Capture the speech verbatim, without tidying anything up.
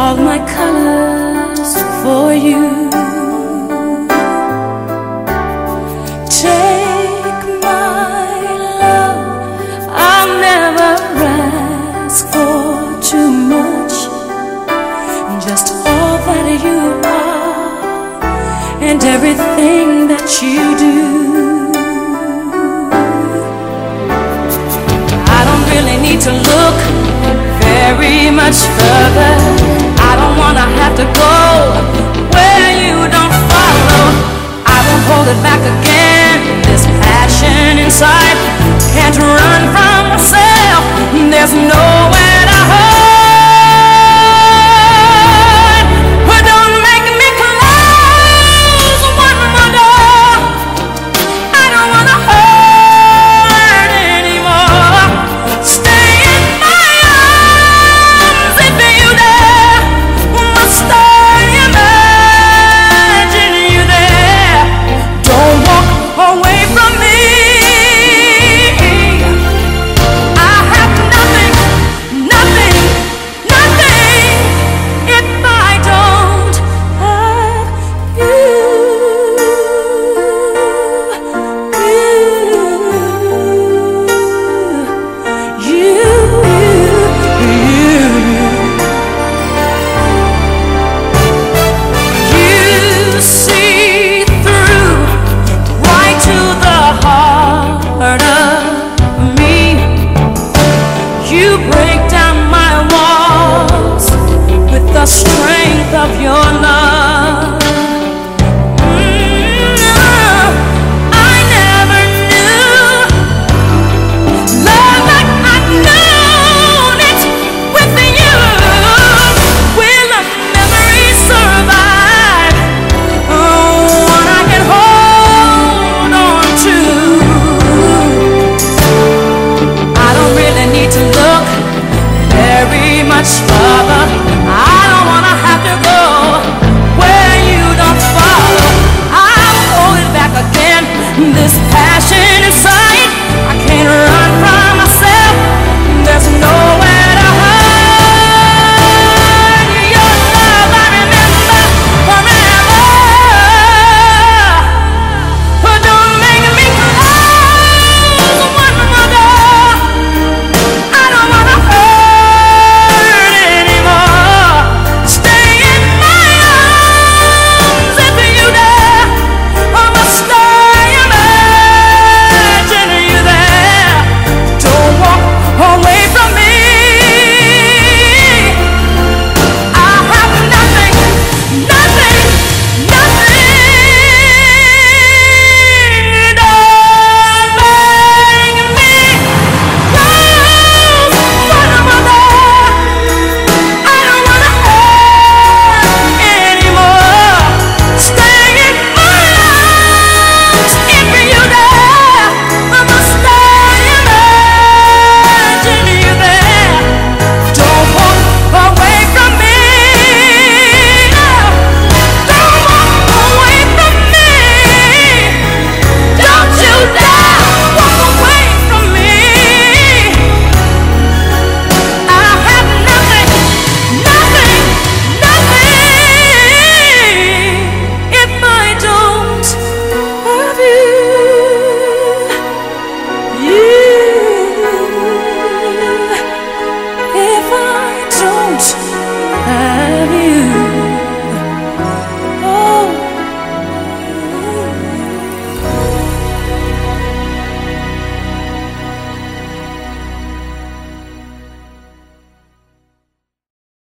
all my colors for you. Take my love, I'll never ask for too much. Just all that you are and everything that you do. I don't really need to look very much further. I don't wanna have to go where you don't follow. I won't hold it back again, this passion inside.